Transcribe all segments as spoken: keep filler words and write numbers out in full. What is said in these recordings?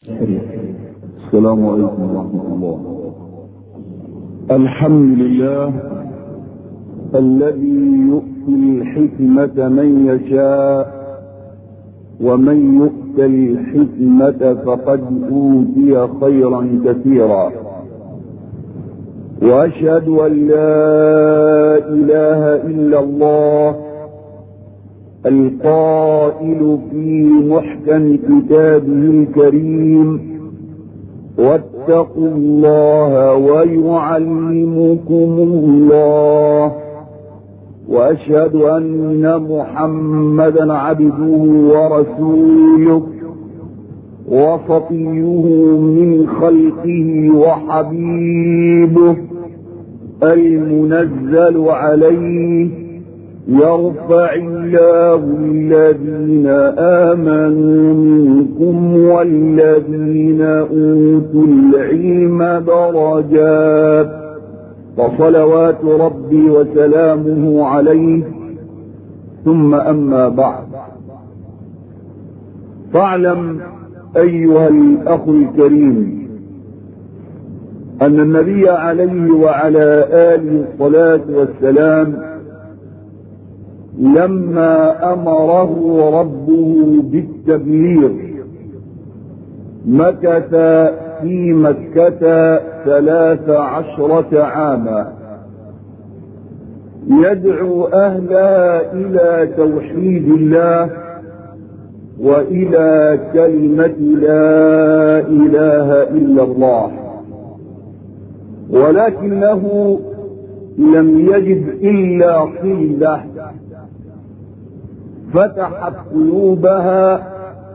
السلام عليكم ورحمة الله. الحمد لله الذي يؤتي الحكمة من يشاء، ومن يؤت الحكمة فقد أوتي خيرا كثيرا، وأشهد أن لا إله إلا الله القائل في محكم كتابه الكريم: واتقوا الله ويعلمكم الله. وأشهد أن محمدا عبده ورسوله وصفيه من خلقه وحبيبه المنزل عليه: يرفع الله الذين آمنوا منكم والذين أوتوا العلم درجات. وصلوات ربي وسلامه عليه، ثم أما بعد، فاعلم أيها الأخ الكريم أن النبي عليه وعلى آله الصلاة والسلام لما أمره ربه بالتبليغ مكث في مكة ثلاث عشرة عاما يدعو أهلها إلى توحيد الله وإلى كلمة لا إله إلا الله، ولكنه لم يجد إلا قلة فتحت قلوبها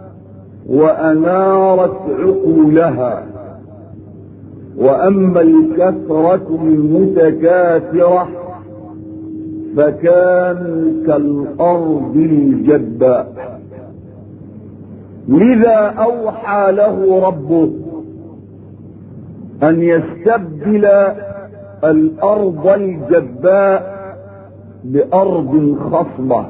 وأنارت عقولها. وأما الكثرة المتكاثرة فكانوا كالأرض الجباء. لذا أوحى له ربه أن يستبدل الأرض الجباء بأرض خصبة،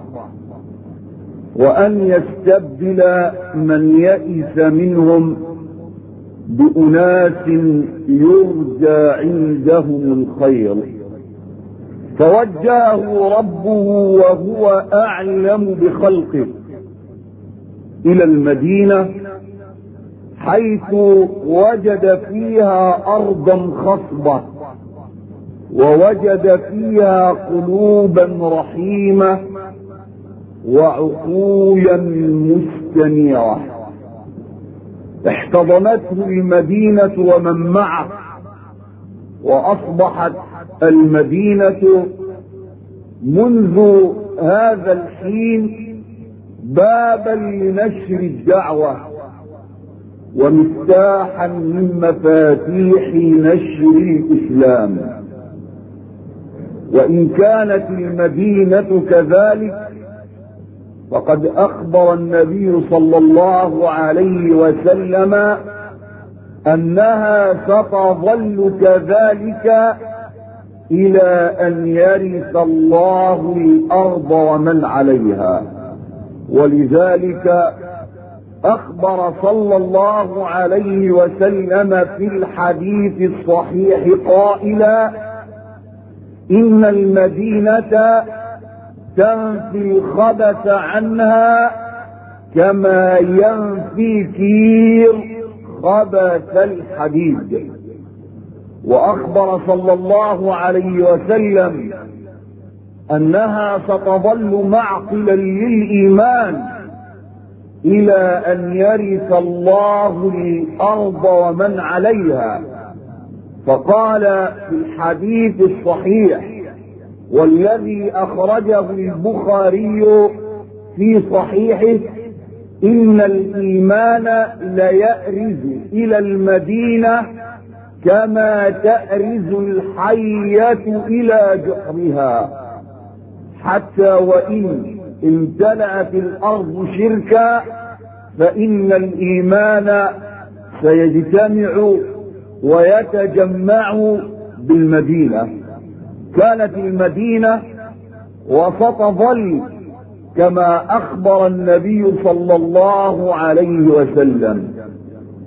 وأن يستبدل من يئس منهم بأناس يرجى عندهم الخير. فوجهه ربه وهو أعلم بخلقه إلى المدينة، حيث وجد فيها أرضا خصبة ووجد فيها قلوبا رحيمة وعقولا مستنيرة. احتضنته المدينة ومن معه، وأصبحت المدينة منذ هذا الحين بابا لنشر الدعوة ومفتاحا من مفاتيح نشر الإسلام. وإن كانت المدينة كذلك فقد أخبر النبي صلى الله عليه وسلم أنها ستظل كذلك إلى أن يرث الله الأرض ومن عليها. ولذلك أخبر صلى الله عليه وسلم في الحديث الصحيح قائلا: إن المدينة تنفي الخبث عنها كما ينفي كير خبث الحديد. وأخبر صلى الله عليه وسلم أنها ستظل معقلا للإيمان إلى أن يرث الله الأرض ومن عليها. فقال في الحديث الصحيح والذي أخرجه البخاري في صحيحه: إن الإيمان ليأرز إلى المدينة كما تأرز الحية إلى جحرها، حتى وإن امتلأت الأرض شركا فإن الإيمان سيجتمع ويتجمع بالمدينة. كانت المدينة وستظل كما أخبر النبي صلى الله عليه وسلم.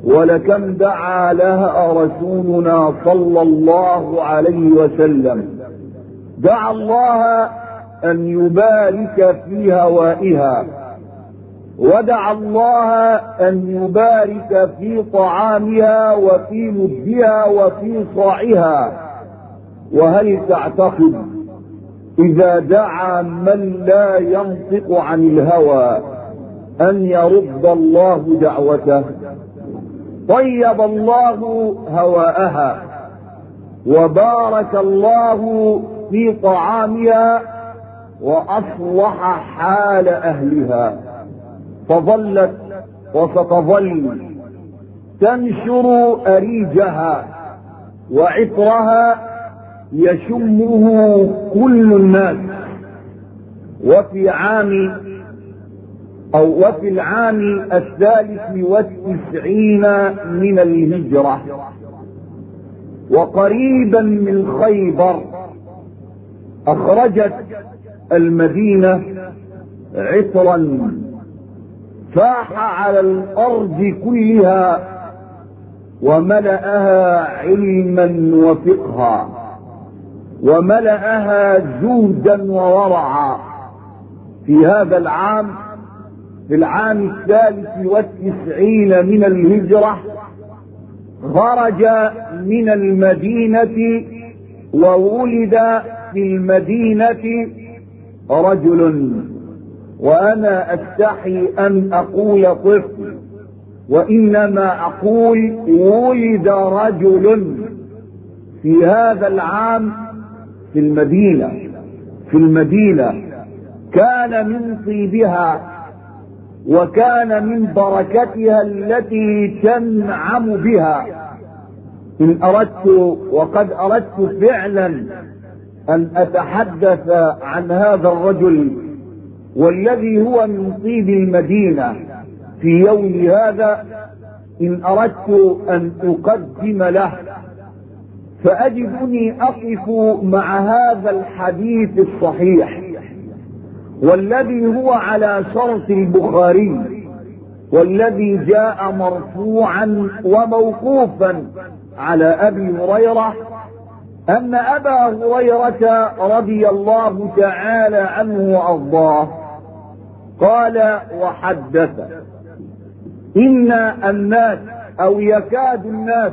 ولكم دعا لها رسولنا صلى الله عليه وسلم. دعا الله أن يبارك في هوائها، ودعا الله أن يبارك في طعامها وفي مدها وفي صاعها. وهل تعتقد إذا دعا من لا ينطق عن الهوى أن يرد الله دعوته؟ طيب الله هواءها، وبارك الله في طعامها، وأصلح حال أهلها، فظلت وستظل تنشر أريجها وعطرها يشمه كل الناس. وفي عام أو وفي العام الثالث والتسعين من الهجرة، وقريبا من خيبر، أخرجت المدينة عطرا فاح على الأرض كلها، وملأها علما وفقها، وملأها جودا وورعا. في هذا العام، في العام الثالث والتسعين من الهجرة، خرج من المدينة وولد في المدينة رجل، وأنا أستحي أن أقول طفل، وإنما أقول ولد رجل في هذا العام في المدينة في المدينة كان من طيبها وكان من بركتها التي تنعم بها. إن أردت وقد أردت فعلا أن أتحدث عن هذا الرجل والذي هو من طيب المدينة في يوم هذا، إن أردت أن أقدم له، فأجدني أقف مع هذا الحديث الصحيح والذي هو على شرط البخاري، والذي جاء مرفوعا وموقوفا على أبي هريرة، أن أبا هريرة رضي الله تعالى عنه وأرضاه قال وحدث: إن الناس أو يكاد الناس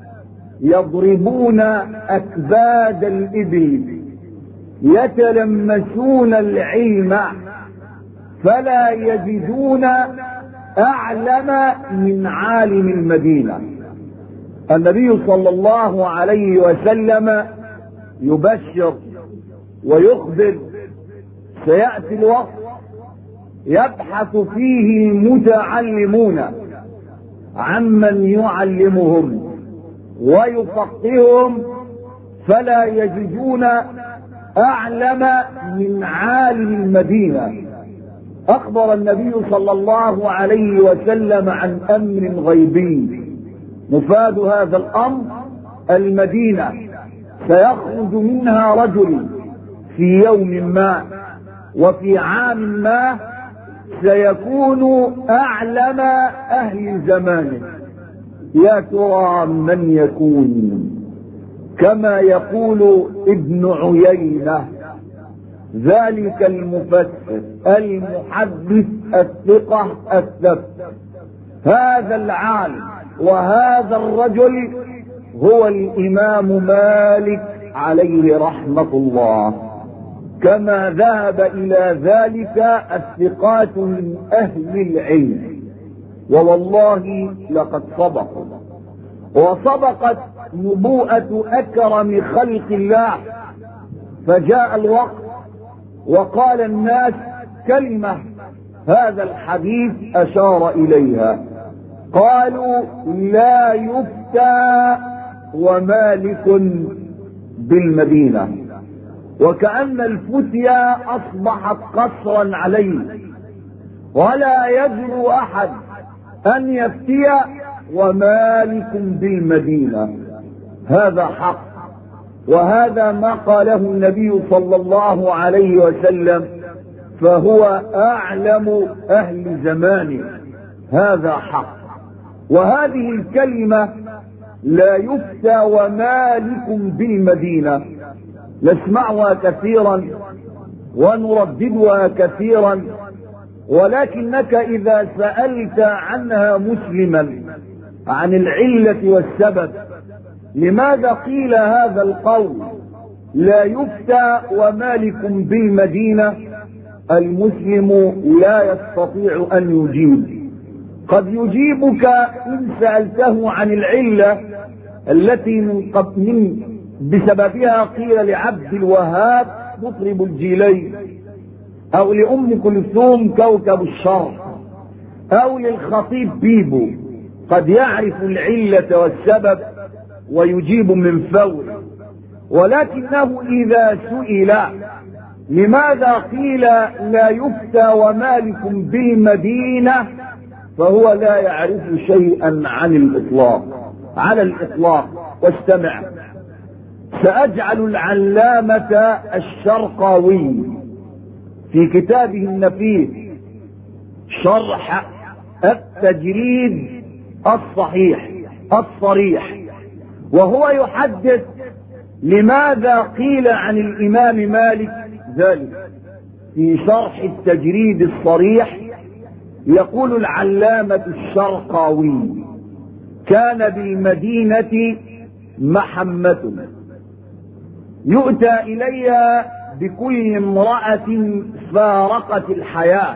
يضربون أكباد الإبل يتلمسون العلم فلا يجدون أعلم من عالم المدينة. النبي صلى الله عليه وسلم يبشر ويخبر: سيأتي الوقت يبحث فيه المتعلمون عمن يعلمهم ويفقههم فلا يجدون أعلم من عالم المدينة. أخبر النبي صلى الله عليه وسلم عن أمر غيبي، مفاد هذا الأمر: المدينة سيخرج منها رجل في يوم ما وفي عام ما سيكون أعلم أهل زمانه. يا ترى من يكون؟ كما يقول ابن عيينة: ذلك المفسر المحدث الثقة الثبت، هذا العالم وهذا الرجل هو الإمام مالك عليه رحمة الله، كما ذهب إلى ذلك الثقات من أهل العلم. ووالله لقد صدقوا، وصدقت نبوءة أكرم خلق الله. فجاء الوقت وقال الناس كلمة هذا الحديث أشار إليها، قالوا: لا يفتى ومالك بالمدينة. وكأن الفتيا أصبحت قصرا عليه، ولا يجرؤ أحد أن يفتي ومالك بالمدينة. هذا حق، وهذا ما قاله النبي صلى الله عليه وسلم، فهو أعلم أهل زمانه. هذا حق. وهذه الكلمة لا يفتى ومالك بالمدينة نسمعها كثيرا ونرددها كثيرا، ولكنك إذا سألت عنها مسلما عن العلة والسبب لماذا قيل هذا القول لا يفتى ومالك بالمدينة، المسلم لا يستطيع أن يجيب. قد يجيبك إن سألته عن العلة التي من من بسببها قيل لعبد الوهاب مطرب الجيلين، أو لأم كلثوم كوكب الشرق، أو للخطيب بيبو، قد يعرف العلة والسبب ويجيب من فوره. ولكنه إذا سئل لماذا قيل لا يفتى ومالك بالمدينة فهو لا يعرف شيئا عن الإطلاق على الإطلاق. واستمع، سأجعل العلامة الشرقاوي في كتابه النفيس شرح التجريد الصحيح الصريح، وهو يحدث لماذا قيل عن الإمام مالك ذلك. في شرح التجريد الصريح يقول العلامة الشرقاوي: كان بالمدينة محمة يؤتى إليها بكل امرأة فارقت الحياة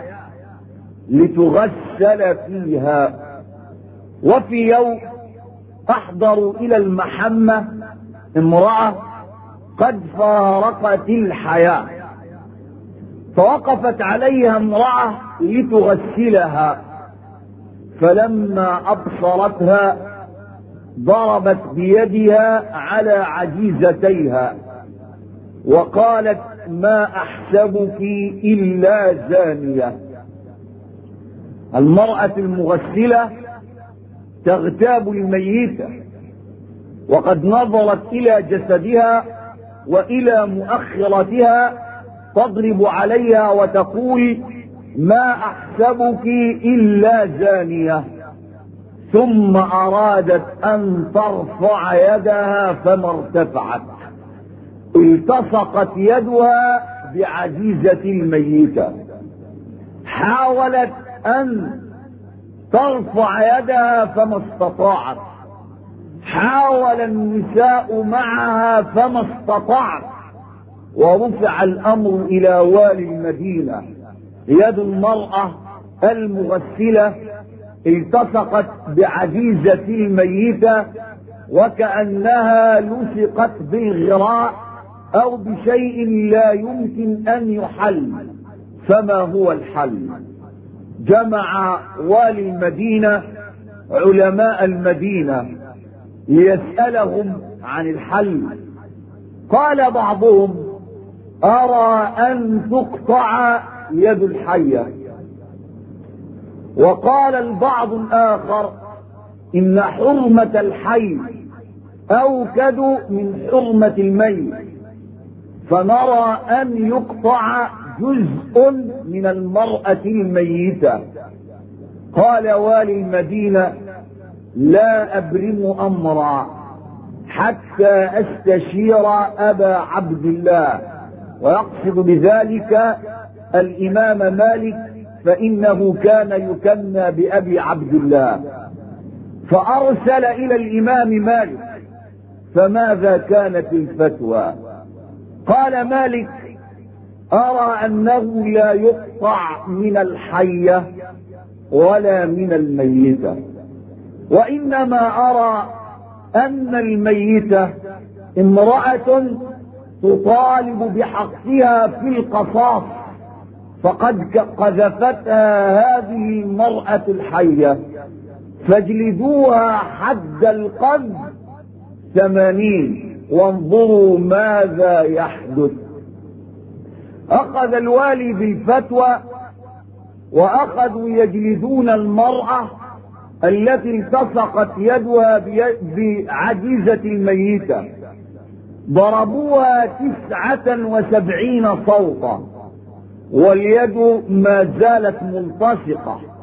لتغسل فيها. وفي يوم أحضروا إلى المحمة امرأة قد فارقت الحياة، فوقفت عليها امرأة لتغسلها، فلما أبصرتها ضربت بيدها على عجيزتيها وقالت: ما أحسبك إلا زانية. المرأة المغسلة تغتاب الميتة، وقد نظرت إلى جسدها وإلى مؤخرتها تضرب عليها وتقول: ما أحسبك إلا زانية. ثم أرادت أن ترفع يدها فما ارتفعت، التصقت يدها بعجيزة الميتة. حاولت أن ترفع يدها فما استطاعت، حاول النساء معها فما استطاعت، ورفع الأمر إلى والي المدينة. يد المرأة المغسلة التصقت بعجيزة الميتة وكأنها لصقت بالغراء أو بشيء لا يمكن أن يحل. فما هو الحل؟ جمع والي المدينة علماء المدينة ليسألهم عن الحل. قال بعضهم: أرى أن تقطع يد الحية. وقال البعض الآخر: إن حرمة الحي أوكد من حرمة الميت، فنرى أن يقطع جزء من المرأة الميتة. قال والي المدينة: لا أبرم أمرا حتى أستشير أبا عبد الله، ويقصد بذلك الإمام مالك، فإنه كان يكنى بأبي عبد الله. فأرسل إلى الإمام مالك، فماذا كانت الفتوى؟ قال مالك: أرى أنه لا يقطع من الحية ولا من الميتة، وإنما أرى أن الميتة امرأة تطالب بحقها في القصاص، فقد قذفتها هذه المرأة الحية، فاجلدوها حد القذف ثمانين، وانظروا ماذا يحدث. أخذ الوالي بالفتوى وأخذوا يجلدون المرأة التي التصقت يدها بعجيزة الميتة، ضربوها تسعة وسبعين صوتا واليد ما زالت ملتصقة،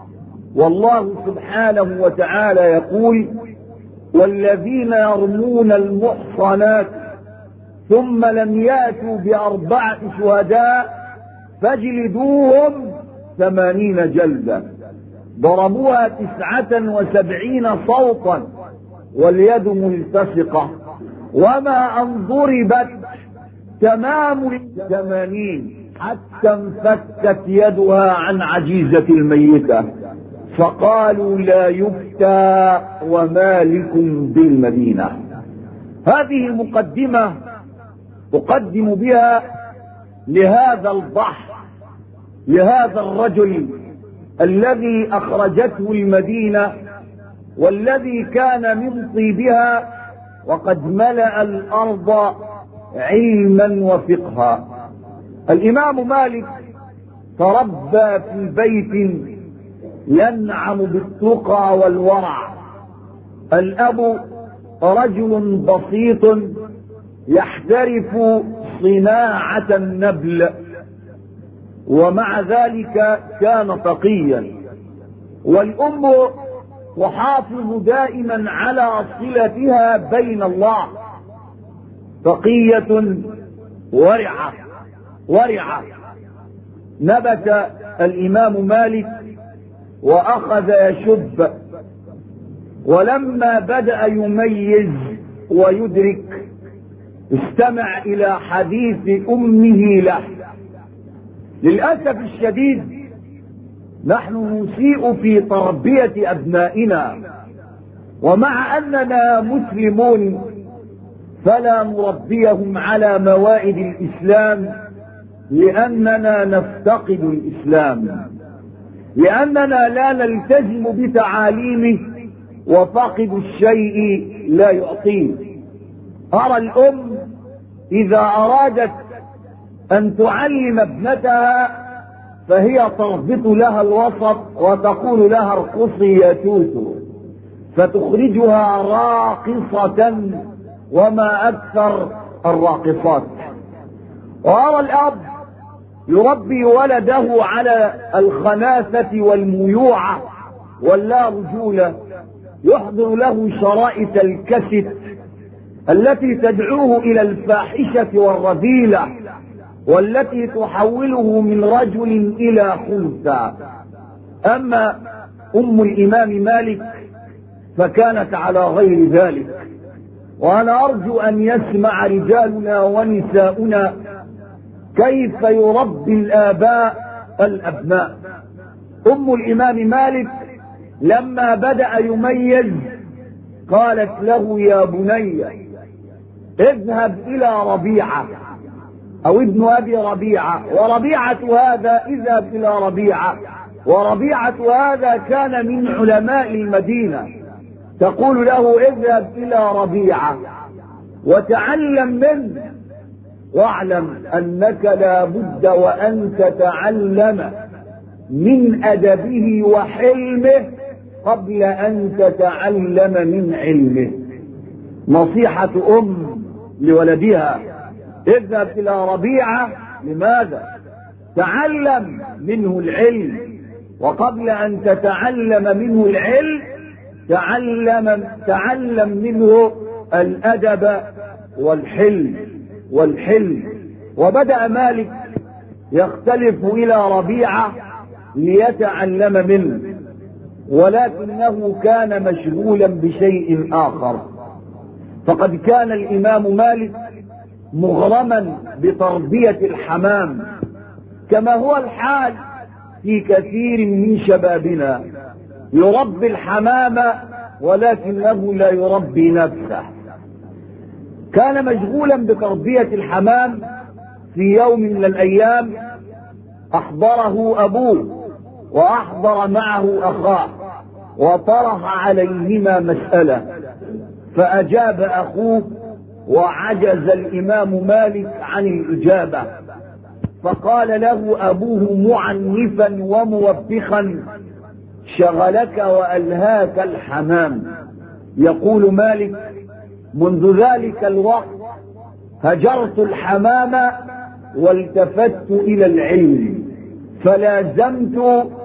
والله سبحانه وتعالى يقول: والذين يرمون المحصنات ثم لم يأتوا بأربعة شهداء فاجلدوهم ثمانين جلدة ضربوها تسعة وسبعين صوتا واليد ملتصقة وما أن ضربت تمام الثمانين حتى انفكت يدها عن عجيزة الميتة، فقالوا لا يفتى ومالك بالمدينة. هذه مقدمة أقدم بها لهذا الضحك، لهذا الرجل الذي أخرجته المدينة والذي كان من طيبها وقد ملأ الأرض علما وفقها. الإمام مالك تربى في بيت ينعم بالتقى والورع. الأب رجل بسيط يحترف صناعة النبل، ومع ذلك كان تقيا، والأم تحافظ دائما على صلتها بين الله، تقية ورعة ورعة. نبت الإمام مالك وأخذ يشب، ولما بدأ يميز ويدرك استمع إلى حديث أمه له. للأسف الشديد نحن نسيء في تربية أبنائنا، ومع أننا مسلمون فلا نربيهم على موائد الإسلام، لأننا نفتقد الإسلام، لأننا لا نلتزم بتعاليمه، وفاقد الشيء لا يعطيه. أرى الأم إذا أرادت أن تعلم ابنتها فهي تربط لها الوسط وتقول لها ارقصي يا توتو، فتخرجها راقصة وما أكثر الراقصات. وأرى الأب يربي ولده على الخناثة والميوعة واللا رجولة، يحضر له شرائط الكسد التي تدعوه إلى الفاحشة والرذيلة، والتي تحوله من رجل إلى خنثى. أما أم الإمام مالك فكانت على غير ذلك، وأنا أرجو أن يسمع رجالنا ونساؤنا كيف يربي الآباء الأبناء. أم الإمام مالك لما بدأ يميز قالت له يا بني اذهب إلى ربيعة أو ابن أبي ربيعة، وربيعة هذا اذهب إلى ربيعة، وربيعة هذا كان من علماء المدينة، تقول له اذهب إلى ربيعة وتعلم منه، واعلم أنك لا بد وأن تتعلم من أدبه وحلمه قبل أن تتعلم من علمه. نصيحة أم لولدها: اذهب إلى ربيعة. لماذا؟ تعلم منه العلم، وقبل أن تتعلم منه العلم تعلم تعلم منه الأدب والحلم والحلم. وبدأ مالك يختلف إلى ربيعة ليتعلم منه، ولكنه كان مشغولا بشيء آخر. فقد كان الإمام مالك مغرما بتربية الحمام، كما هو الحال في كثير من شبابنا، يربي الحمام ولكنه لا يربي نفسه. كان مشغولا بتربية الحمام. في يوم من الأيام أحضره أبوه وأحضر معه أخاه، وطرح عليهما مسألة، فأجاب أخوه وعجز الإمام مالك عن الإجابة، فقال له أبوه معنفا وموبخا: شغلك وألهاك الحمام. يقول مالك: منذ ذلك الوقت هجرت الحمام والتفت إلى العلم، فلازمت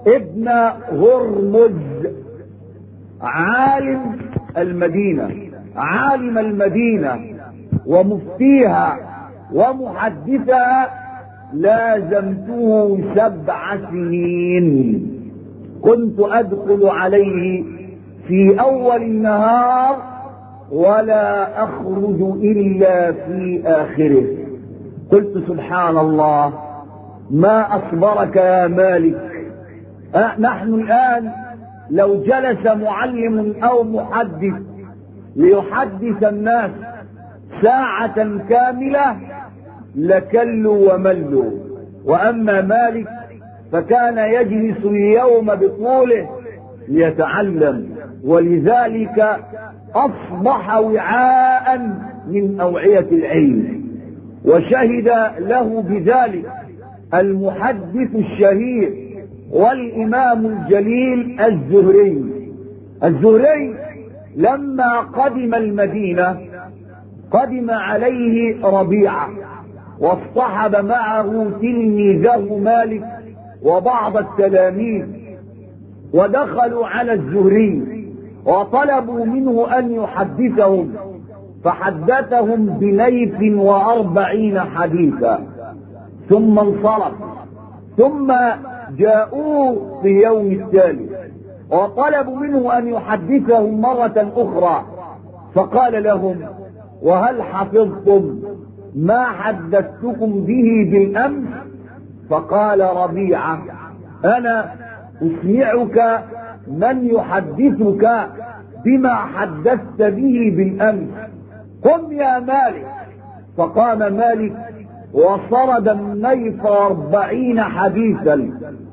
ابن هرمز عالم المدينة عالم المدينة ومفتيها ومحدثها، لازمته سبع سنين. كنت أدخل عليه في أول النهار ولا أخرج إلا في آخره. قلت سبحان الله، ما أصبرك يا مالك. أه نحن الآن لو جلس معلم أو محدث ليحدث الناس ساعة كاملة لكلوا وملوا، وأما مالك فكان يجلس اليوم بطوله ليتعلم، ولذلك أصبح وعاء من أوعية العلم. وشهد له بذلك المحدث الشهير والإمام الجليل الزهري. الزهري لما قدم المدينة قدم عليه ربيعة، واصطحب معه تلميذه مالك وبعض التلاميذ، ودخلوا على الزهري وطلبوا منه أن يحدثهم، فحدثهم بليث وأربعين حديثا ثم انصرف. ثم جاءوه في يوم التالي وطلبوا منه أن يحدثهم مرة أخرى، فقال لهم: وهل حفظتم ما حدثتكم به بالأمس؟ فقال ربيعة: أنا أسمعك من يحدثك بما حدثت به بالأمس، قم يا مالك. فقام مالك وصرد النيف أربعين حديثا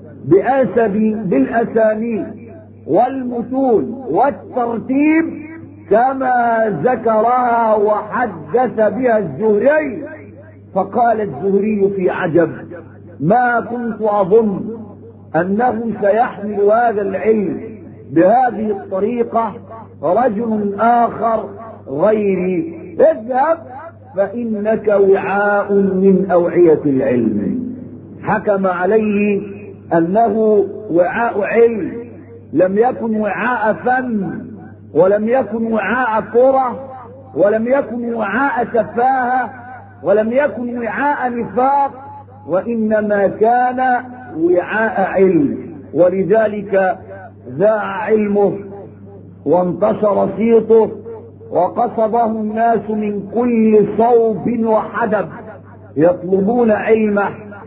بالأسانيد والمتون والترتيب كما ذكرها وحدث بها الزهري. فقال الزهري في عجب: ما كنت أظن أنه سيحمل هذا العلم بهذه الطريقة رجل آخر غيري، اذهب فإنك وعاء من أوعية العلم. حكم عليه أنه وعاء علم، لم يكن وعاء فن، ولم يكن وعاء كرة، ولم يكن وعاء سفاهة، ولم يكن وعاء نفاق، وإنما كان وعاء علم. ولذلك ذاع علمه وانتشر صيته وقصده الناس من كل صوب وحدب يطلبون علمه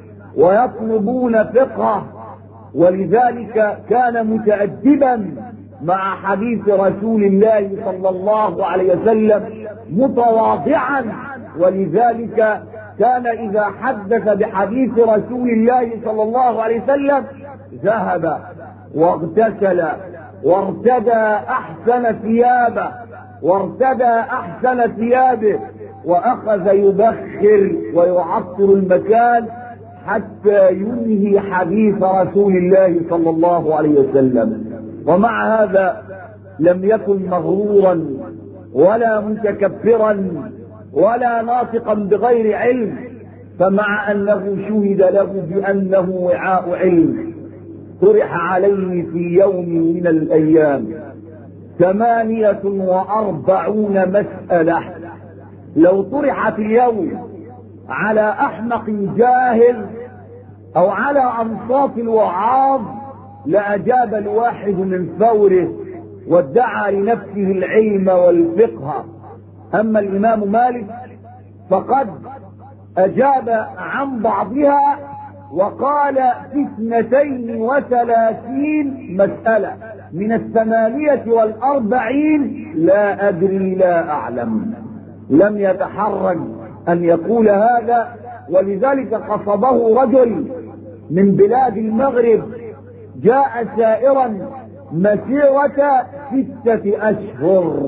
ويطلبون فقهه. ولذلك كان متأدبا مع حديث رسول الله صلى الله عليه وسلم متواضعا. ولذلك كان إذا حدث بحديث رسول الله صلى الله عليه وسلم ذهب واغتسل وارتدى أحسن ثيابه وارتدى أحسن ثيابه وأخذ يبخر ويعطر المكان حتى ينهي حديث رسول الله صلى الله عليه وسلم. ومع هذا لم يكن مغرورا ولا متكبرا ولا ناطقا بغير علم، فمع أنه شهد له بأنه وعاء علم طرح عليه في يوم من الأيام ثمانية وأربعون مسألة. لو طرحت اليوم على أحمق جاهل أو على أنصاف الوعاظ لأجاب الواحد من فوره وادعى لنفسه العلم والفقه. أما الإمام مالك فقد أجاب عن بعضها وقال في اثنتين وثلاثين مسألة من الثمانية والأربعين لا أدري لا أعلم. لم يتحرج أن يقول هذا. ولذلك قصده رجل من بلاد المغرب جاء سائرا مسيرة ستة أشهر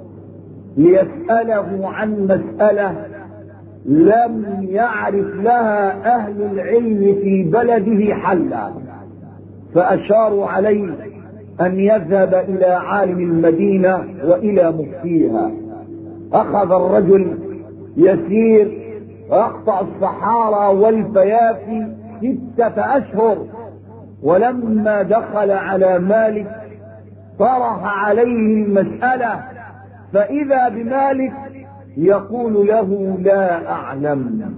ليسأله عن مسألة لم يعرف لها أهل العلم في بلده حلا، فأشاروا عليه أن يذهب إلى عالم المدينة وإلى مفتيها. أخذ الرجل يسير ويقطع الصحارى والفيافي ستة أشهر ولما دخل على مالك طرح عليه المسألة، فإذا بمالك يقول له لا أعلم.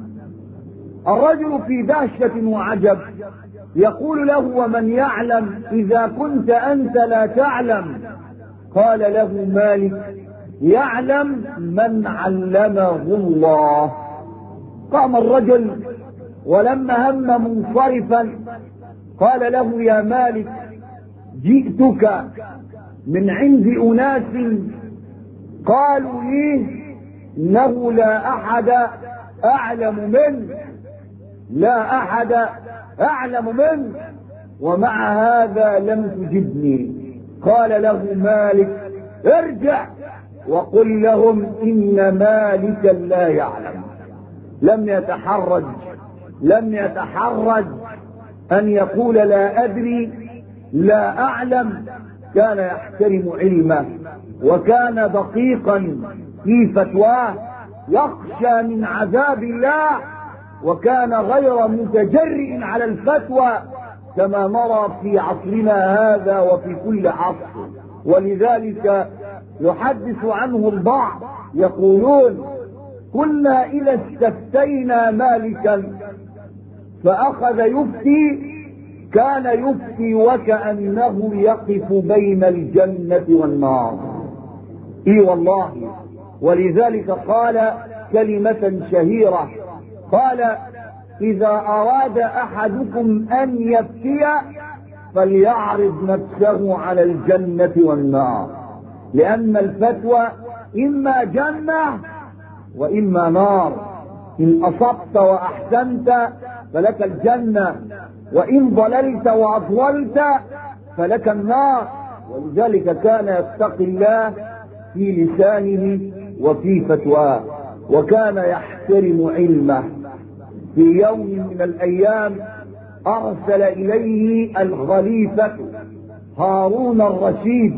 الرجل في دهشة وعجب، يقول له ومن يعلم إذا كنت أنت لا تعلم؟ قال له مالك يعلم من علمه الله. قام الرجل ولما هم منصرفا قال له يا مالك جئتك من عند أناس قالوا لي إنه لا أحد أعلم منه، لا أحد أعلم منه، ومع هذا لم تجبني. قال له مالك ارجع وقل لهم إن مالكا لا يعلم. لم يتحرج لم يتحرج أن يقول لا أدري لا أعلم، كان يحترم علمه وكان دقيقا في فتواه، يخشى من عذاب الله، وكان غير متجرئ على الفتوى كما نرى في عصرنا هذا وفي كل عصر. ولذلك يحدث عنه البعض يقولون كنا إذا استفتينا مالكا فأخذ يفتي كان يفتي وكأنه يقف بين الجنة والنار. اي والله. ولذلك قال كلمة شهيرة، قال إذا أراد أحدكم أن يفتي فليعرض نفسه على الجنة والنار، لأن الفتوى إما جنة وإما نار. إن أصبت وأحسنت فلك الجنة، وإن ضللت وأضللت فلك النار. ولذلك كان يتقي الله في لسانه وفي فتواه، وكان يحترم علمه. في يوم من الأيام أرسل إليه الخليفة هارون الرشيد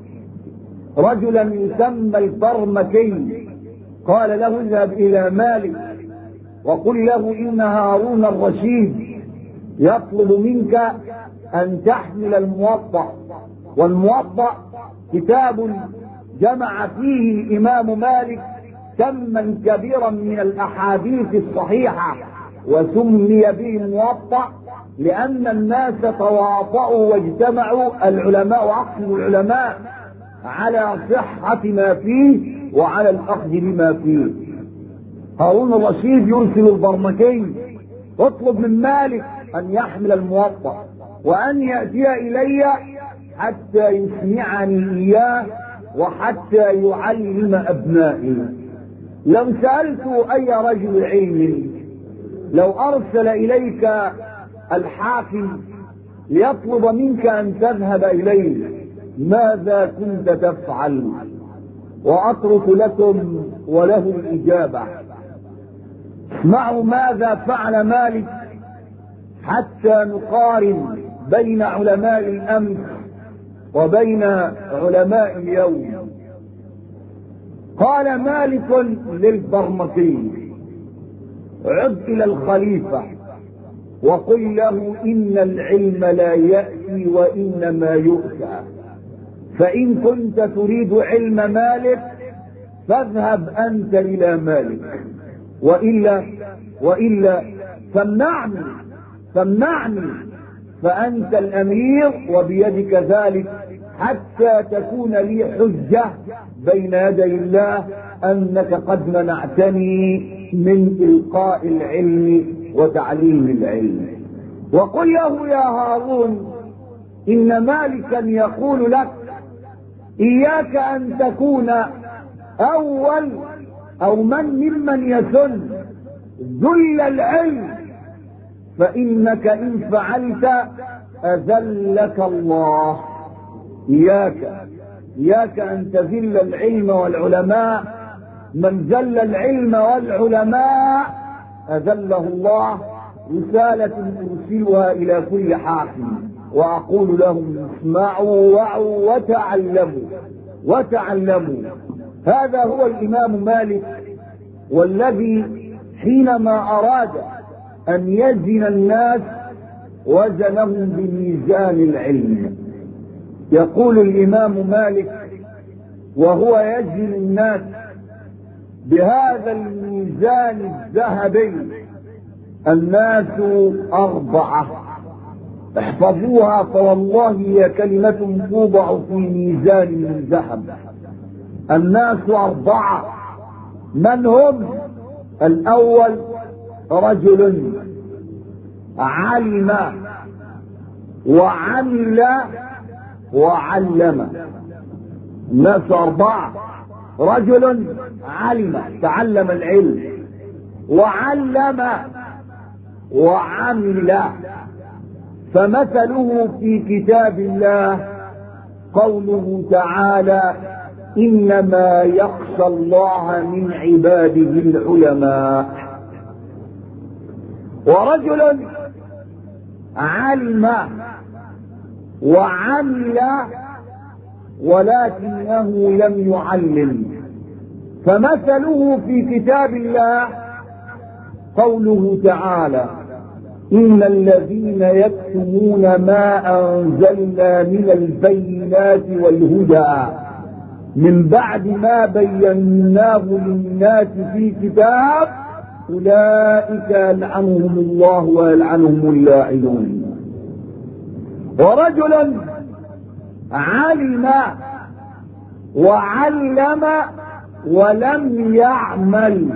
رجلا يسمى البرمكي، قال له اذهب إلى مالك وقل له إن هارون الرشيد يطلب منك أن تحمل الموطأ. والموطأ كتاب جمع فيه الإمام مالك كما كبيرا من الأحاديث الصحيحة، وسمي به الموطأ لأن الناس تواطؤوا واجتمعوا، العلماء وأقصد العلماء، على صحة ما فيه وعلى الأخذ بما فيه. هارون الرشيد يرسل البرمكي اطلب من مالك أن يحمل الموطأ وأن يأتي إلي حتى يسمعني إياه وحتى يعلم أبنائي. لو سألت أي رجل علم لو أرسل إليك الحاكم ليطلب منك أن تذهب إليه ماذا كنت تفعل؟ وأترك لكم وله الإجابة. اسمعوا ماذا فعل مالك حتى نقارن بين علماء الأمس وبين علماء اليوم. قال مالك للبرمكي عد إلى الخليفة وقل له إن العلم لا يأتي وإنما يؤتى، فإن كنت تريد علم مالك فاذهب أنت إلى مالك، وإلا وإلا فامنعني فامنعني فأنت الأمير وبيدك ذلك، حتى تكون لي حجة بين يدي الله أنك قد منعتني من إلقاء العلم وتعليم العلم. وقل له يا هارون إن مالكا يقول لك إياك أن تكون أول أو من ممن يسن ذل العلم، فإنك إن فعلت أذلك الله. إياك إياك أن تذل العلم والعلماء، من ذل العلم والعلماء أذله الله. رسالة أرسلها إلى كل حاكم وأقول لهم اسمعوا وعوا وتعلموا وتعلموا. هذا هو الإمام مالك، والذي حينما أراد أن يزن الناس وزنهم بميزان العلم. يقول الإمام مالك وهو يزن الناس بهذا الميزان الذهبي: الناس أربعة، احفظوها فوالله هي كلمة توضع في ميزان من ذهب. الناس أربعة، من هم؟ الأول رجل علم وعمل وعلم. الناس أربعة: رجل علم تعلم العلم، وعلم وعمل. فمثله في كتاب الله قوله تعالى: إنما يخشى الله من عباده العلماء. ورجل علم وعمل ولكنه لم يعلم، فمثله في كتاب الله قوله تعالى: إن الذين يكتمون ما أنزلنا من البينات والهدى من بعد ما بيناه للناس في كتاب أولئك يلعنهم الله ويلعنهم اللاعنون. ورجل علم وعلم ولم يعمل،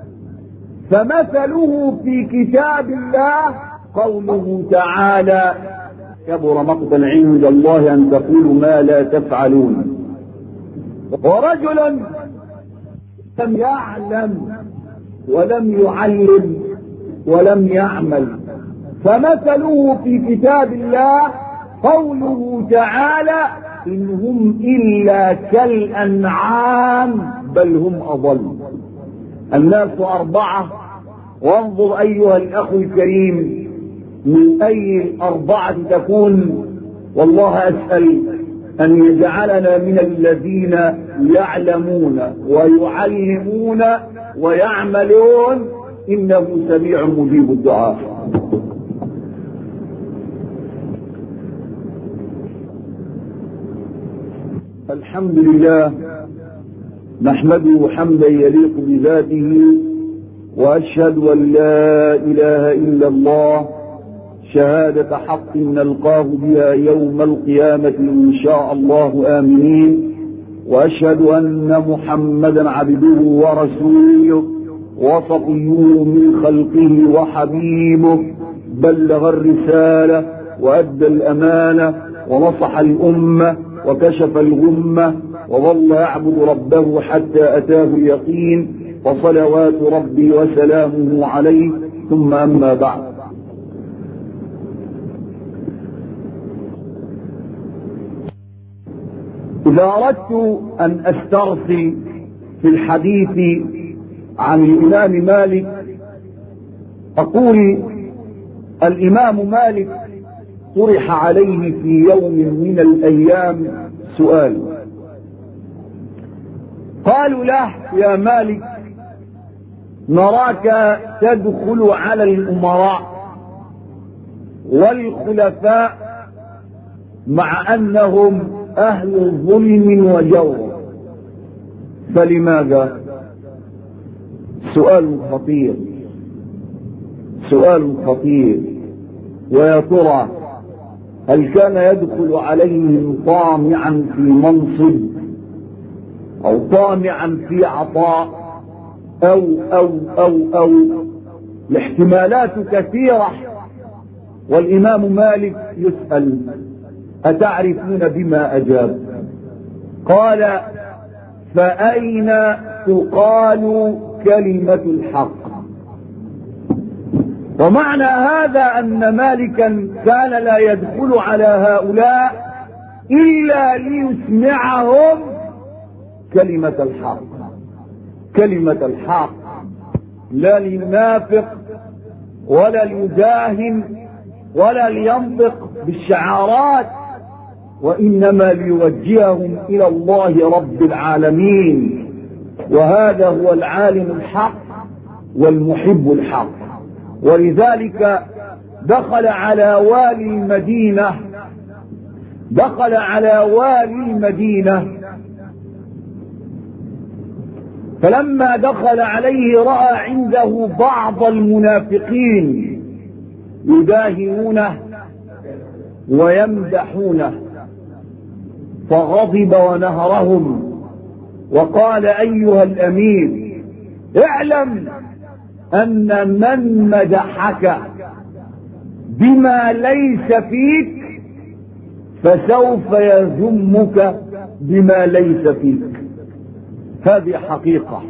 فمثله في كتاب الله قوله تعالى: كبر مقتا عند الله أن تقولوا ما لا تفعلون. ورجل لم يعلم ولم يعلم ولم يعمل، فمثله في كتاب الله قوله تعالى: إن هم إلا كالأنعام بل هم أضل. الناس أربعة، وانظر أيها الأخ الكريم من أي الأربعة تكون. والله أسأل أن يجعلنا من الذين يعلمون ويعلمون ويعملون، إنه سميع مجيب الدعاء. الحمد لله نحمده حمدا يليق بذاته، وأشهد أن لا إله إلا الله شهادة حق نلقاه بها يوم القيامة إن شاء الله آمنين. وأشهد أن محمدا عبده ورسوله وصفيه من خلقه وحبيبه، بلغ الرسالة وأدى الأمانة ونصح الأمة وكشف الغمة، وظل يعبد ربه حتى أتاه اليقين، وصلوات ربي وسلامه عليه. ثم أما بعد، إذا أردت أن أسترسل في الحديث عن الإمام مالك أقول: الإمام مالك طرح عليه في يوم من الأيام سؤال، قالوا له: يا مالك، نراك تدخل على الأمراء والخلفاء مع أنهم أهل ظلم وجور، فلماذا؟ سؤال خطير، سؤال خطير. ويا ترى هل كان يدخل عليهم طامعا في منصب أو طامعا في عطاء أو أو أو أو الاحتمالات كثيرة. والإمام مالك يسأل: أتعرفون بما أجاب؟ قال: فأين تقال كلمة الحق؟ ومعنى هذا أن مالكا كان لا يدخل على هؤلاء إلا ليسمعهم كلمة الحق، كلمة الحق، لا لينافق ولا ليداهن ولا لينطق بالشعارات، وإنما ليوجههم إلى الله رب العالمين. وهذا هو العالم الحق والمحب الحق. ولذلك دخل على والي المدينة دخل على والي المدينة فلما دخل عليه رأى عنده بعض المنافقين يداهنونه ويمدحونه، فغضب ونهرهم وقال: أيها الأمير، اعلم أن من مدحك بما ليس فيك فسوف يذمك بما ليس فيك. هذه حقيقة،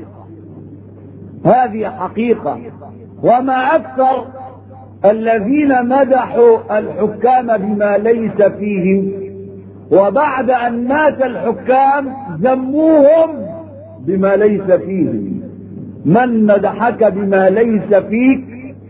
هذه حقيقة. وما أكثر الذين مدحوا الحكام بما ليس فيهم، وبعد أن مات الحكام ذموهم بما ليس فيهم. من مدحك بما ليس فيك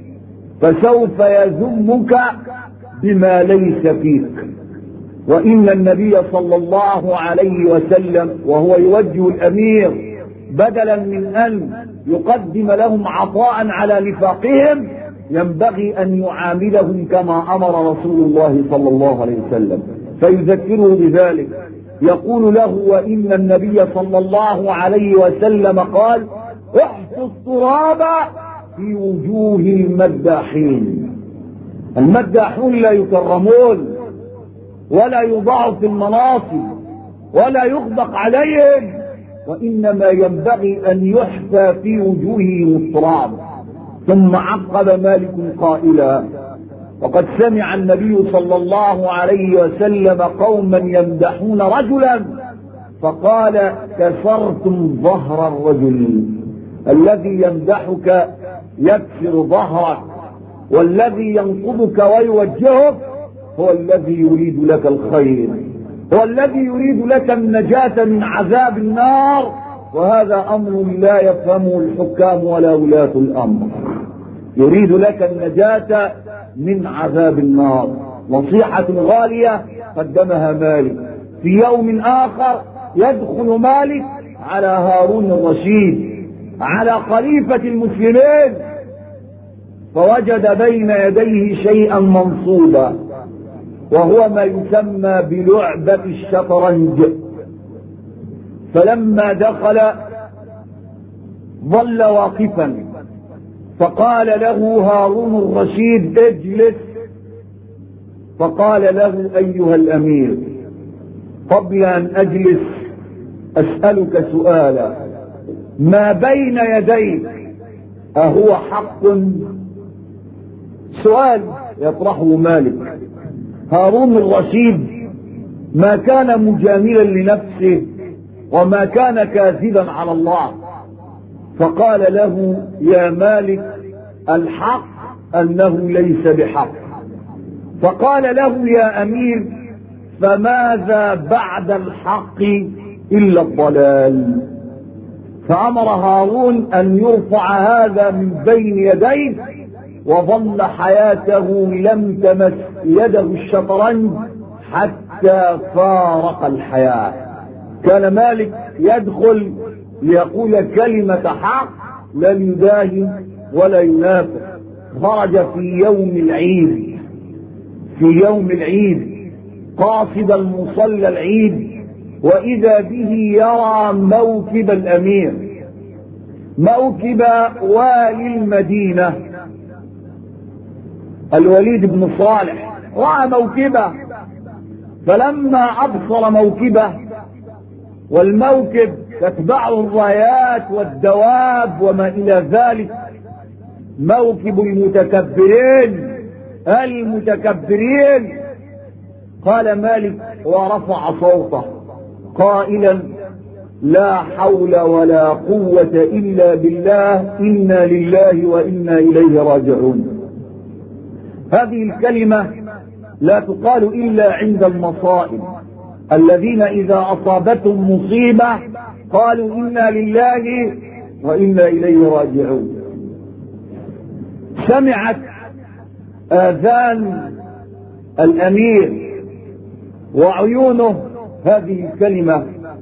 فسوف يذمك بما ليس فيك. وإن النبي صلى الله عليه وسلم وهو يوجه الأمير بدلا من أن يقدم لهم عطاء على نفاقهم ينبغي أن يعاملهم كما أمر رسول الله صلى الله عليه وسلم، فيذكره بذلك. يقول له: وإن النبي صلى الله عليه وسلم قال: احصوا التراب في وجوه المداحين. المداحون لا يكرمون ولا يوضعوا في المناصب ولا يغدق عليهم، وإنما ينبغي أن يحفى في وجوههم التراب. ثم عقب مالك قائلا: وقد سمع النبي صلى الله عليه وسلم قوما يمدحون رجلا فقال: كسرتم ظهر الرجل. الذي يمدحك يكسر ظهرك، والذي ينقضك ويوجهك هو الذي يريد لك الخير، هو الذي يريد لك النجاة من عذاب النار. وهذا أمر لا يفهمه الحكام ولا ولاة الأمر. يريد لك النجاة من عذاب النار. نصيحة غالية قدمها مالك. في يوم آخر يدخل مالك على هارون الرشيد على خليفة المسلمين، فوجد بين يديه شيئا منصوبا، وهو ما يسمى بلعبة الشطرنج. فلما دخل ظل واقفا، فقال له هارون الرشيد: اجلس. فقال له: أيها الأمير، قبل أن أجلس أسألك سؤالا: ما بين يديك أهو حق؟ سؤال يطرحه مالك. هارون الرشيد ما كان مجاملا لنفسه وما كان كاذبا على الله، فقال له: يا مالك، الحق أنه ليس بحق. فقال له: يا أمير، فماذا بعد الحق إلا الضلال؟ فأمر هارون أن يرفع هذا من بين يديه، وظل حياته لم تمس يده الشطرنج حتى فارق الحياة. كان مالك يدخل ليقول كلمة حق، لا يداهن ولا ينافق. خرج في يوم العيد في يوم العيد قاصد المصلى العيد، وإذا به يرى موكب الأمير، موكب والي المدينة الوليد بن صالح. رأى موكبه، فلما أبصر موكبه، والموكب تتبعه الرايات والدواب وما إلى ذلك، موكب المتكبرين المتكبرين قال مالك ورفع صوته قائلا: لا حول ولا قوة إلا بالله، إنا لله وإنا إليه راجعون. هذه الكلمة لا تقال إلا عند المصائب. الذين إذا أصابتهم مصيبة قالوا: إنا لله وإنا إليه راجعون. سمعت آذان الأمير وعيونه هذه الكلمة،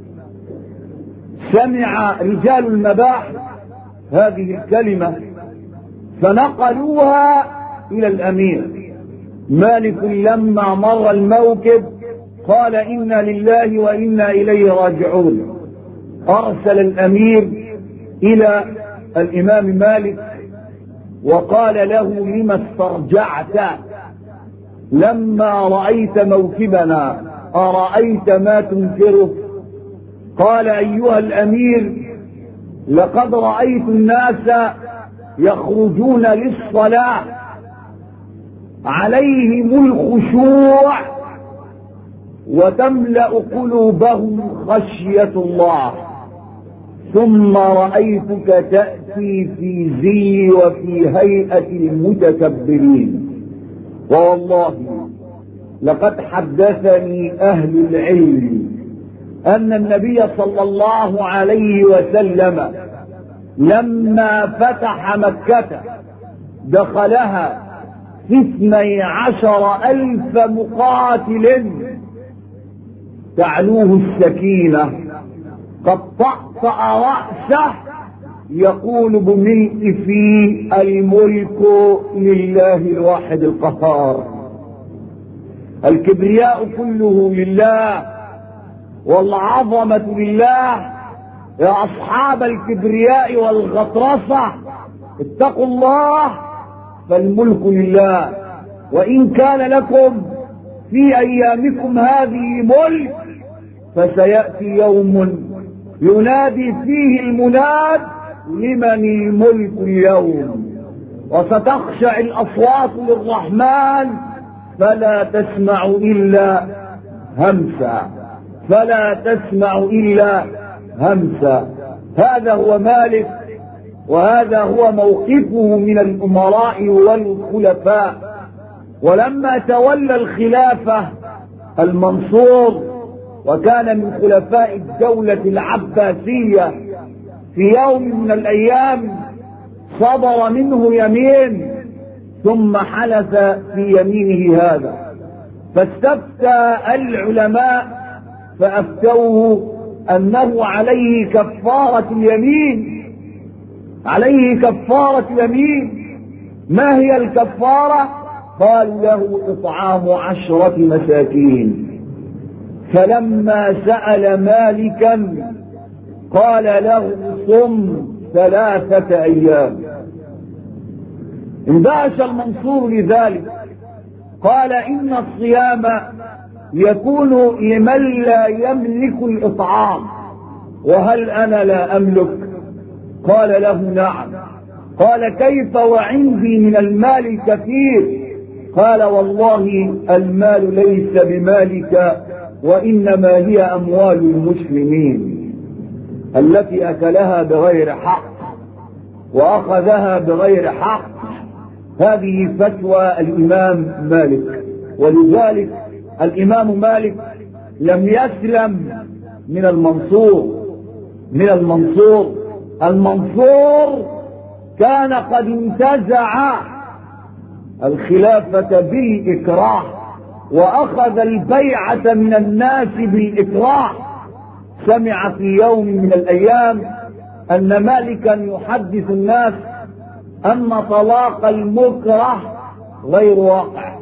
سمع رجال المباحث هذه الكلمة، فنقلوها إلى الأمير مالك لما مر الموكب قال إنا لله وإنا إليه راجعون. أرسل الأمير إلى الإمام مالك وقال له لما استرجعت لما رأيت موكبنا أرأيت ما تنكره؟ قال أيها الأمير لقد رأيت الناس يخرجون للصلاة عليهم الخشوع وتملأ قلوبهم خشية الله، ثم رأيتك تأتي في زي وفي هيئة المتكبرين. والله لقد حدثني أهل العلم أن النبي صلى الله عليه وسلم لما فتح مكة دخلها في اثني عشر ألف مقاتل تعلوه السكينة، قد طأطأ رأسه يقول بملء فيه الملك لله الواحد القهار، الكبرياء كله لله والعظمة لله. يا أصحاب الكبرياء والغطرسة اتقوا الله، فالملك لله. وإن كان لكم في أيامكم هذه ملك فسيأتي يوم ينادي فيه المناد لمن الملك اليوم، وستخشع الأصوات للرحمن فلا تسمع إلا همسا، فلا تسمع إلا همسا. هذا هو مالك، وهذا هو موقفه من الأمراء والخلفاء. ولما تولى الخلافة المنصور وكان من خلفاء الدولة العباسية، في يوم من الأيام صدر منه يمين ثم حلف في يمينه هذا، فاستفتى العلماء فأفتوه أنه عليه كفارة اليمين، عليه كفارة اليمين. ما هي الكفارة؟ قال له إطعام عشرة مساكين. فلما سأل مالكا قال له صم ثلاثة أيام. اندهش المنصور لذلك، قال إن الصيام يكون لمن لا يملك الإطعام، وهل أنا لا أملك؟ قال له نعم. قال كيف وعندي من المال كثير؟ قال والله المال ليس بمالك، وإنما هي أموال المسلمين التي أكلها بغير حق وأخذها بغير حق. هذه فتوى الإمام مالك. ولذلك الإمام مالك لم يسلم من المنصور من المنصور المنصور كان قد انتزع الخلافة بالإكراه وأخذ البيعة من الناس بالإكراه. سمع في يوم من الأيام أن مالكا يحدث الناس أن طلاق المكره غير واقع.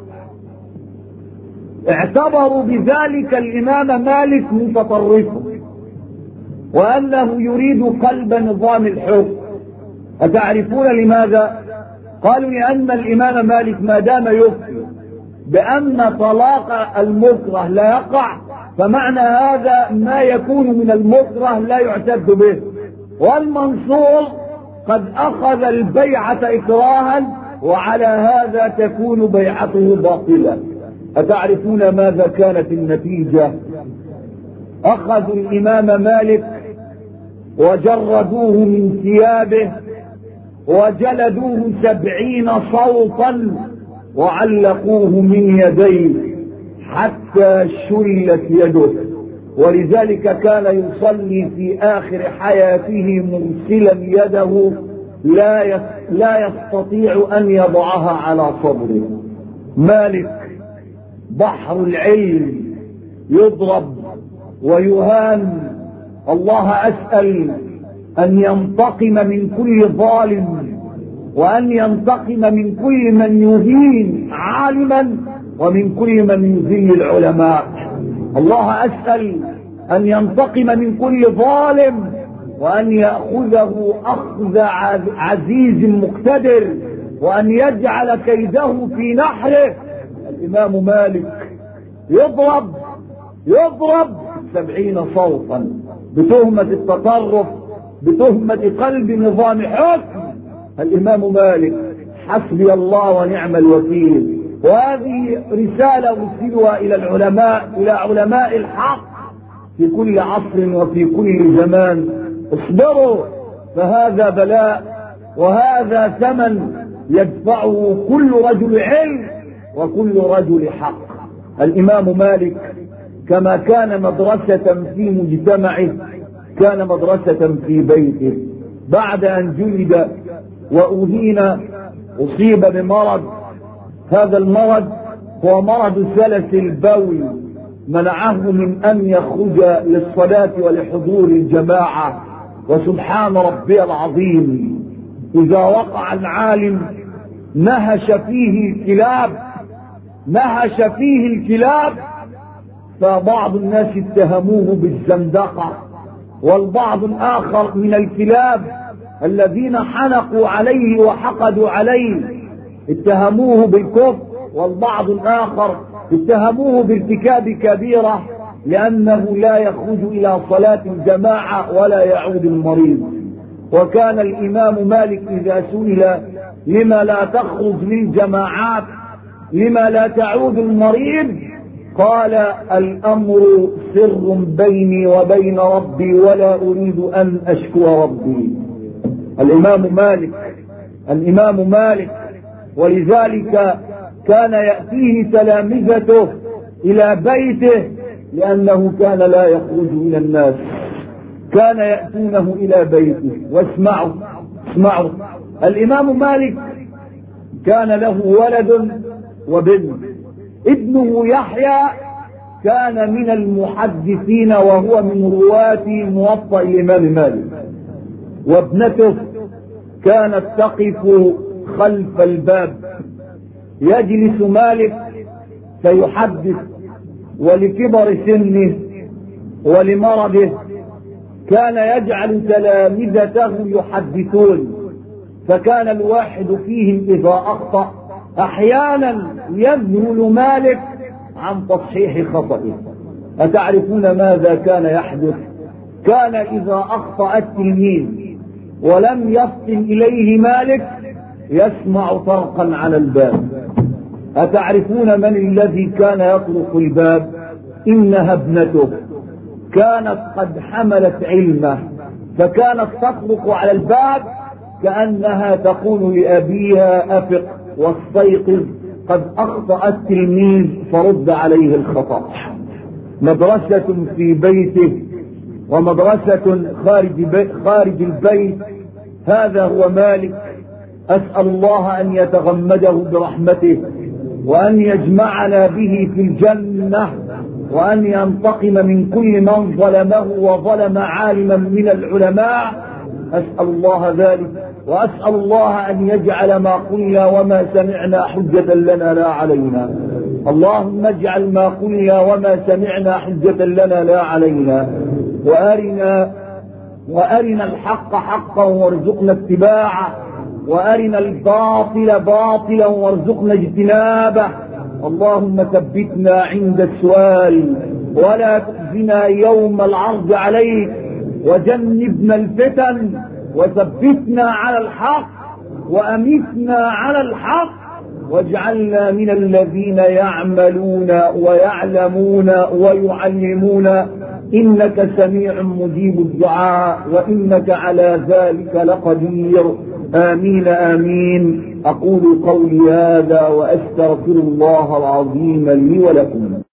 اعتبروا بذلك الإمام مالك متطرفا وأنه يريد قلب نظام الحكم. أتعرفون لماذا؟ قالوا لأن الإمام مالك ما دام يفتي بأن طلاق المكره لا يقع، فمعنى هذا ما يكون من المكره لا يعتد به، والمنصور قد أخذ البيعة إكراها، وعلى هذا تكون بيعته باطلة. أتعرفون ماذا كانت النتيجة؟ أخذوا الإمام مالك وجردوه من ثيابه وجلدوه سبعين صوتا وعلقوه من يديه حتى شلت يده. ولذلك كان يصلي في آخر حياته مرسلا يده لا لا يستطيع أن يضعها على صدره. مالك بحر العلم يضرب ويهان. الله أسأل أن ينتقم من كل ظالم، وأن ينتقم من كل من يهين عالما ومن كل منزل العلماء. الله أسأل أن ينتقم من كل ظالم، وأن يأخذه أخذ عزيز مقتدر، وأن يجعل كيده في نحره. الإمام مالك يضرب يضرب سبعين صوتا بتهمة التطرف، بتهمة قلب نظام حكم. الإمام مالك حسبي الله ونعم الوكيل. وهذه رسالة أرسلها إلى العلماء، إلى علماء الحق في كل عصر وفي كل زمان: اصبروا، فهذا بلاء وهذا ثمن يدفعه كل رجل علم وكل رجل حق. الإمام مالك كما كان مدرسة في مجتمعه كان مدرسة في بيته. بعد أن جلد وأهين أصيب بمرض، هذا المرض هو مرض سلس البول، منعه من أن يخرج للصلاة ولحضور الجماعة. وسبحان ربي العظيم، إذا وقع العالم نهش فيه الكلاب نهش فيه الكلاب فبعض الناس اتهموه بالزندقة، والبعض الآخر من الكلاب الذين حنقوا عليه وحقدوا عليه اتهموه بالكفر، والبعض الآخر اتهموه بارتكاب كبيرة لأنه لا يخرج إلى صلاة الجماعة ولا يعود المريض. وكان الإمام مالك إذا سئل لما لا تخرج للجماعات، لما لا تعود المريض، قال: الأمر سر بيني وبين ربي ولا أريد أن أشكو ربي. الإمام مالك الإمام مالك ولذلك كان يأتيه تلامذته إلى بيته لأنه كان لا يخرج إلى الناس، كان يأتونه إلى بيته. واسمعوا اسمعوا الإمام مالك كان له ولد وبنت. ابنه يحيى كان من المحدثين وهو من رواة موطأ الإمام مالك، وابنته كانت تقف خلف الباب. يجلس مالك فيحدث، ولكبر سنه ولمرضه كان يجعل تلامذته يحدثون، فكان الواحد فيهم إذا أخطأ أحيانا يذهل مالك عن تصحيح خطئه. أتعرفون ماذا كان يحدث؟ كان إذا أخطأ التلميذ ولم يفطن إليه مالك يسمع طرقا على الباب. أتعرفون من الذي كان يطرق الباب؟ إنها ابنته، كانت قد حملت علمه، فكانت تطرق على الباب كأنها تقول لأبيها: أفق واستيقظ، قد أخطأ التلميذ فرد عليه الخطأ. مدرسة في بيته ومدرسة خارج, بي خارج البيت. هذا هو مالك. أسأل الله أن يتغمده برحمته، وأن يجمعنا به في الجنة، وأن ينتقم من كل من ظلمه وظلم عالما من العلماء. أسأل الله ذلك، وأسأل الله أن يجعل ما قلنا وما سمعنا حجة لنا لا علينا. اللهم اجعل ما قلنا وما سمعنا حجة لنا لا علينا، وأرنا وأرنا الحق حقا وارزقنا اتباعه، وأرنا الباطل باطلا وارزقنا اجتنابه. اللهم ثبتنا عند السؤال ولا تخزنا يوم العرض عليك، وجنبنا الفتن، وثبتنا على الحق، وأمتنا على الحق، واجعلنا من الذين يعملون ويعلمون ويعلمون، إنك سميع مجيب الدعاء، وإنك على ذلك لقدير. آمين آمين. أقول قولي هذا وأستغفر الله العظيم لي ولكم.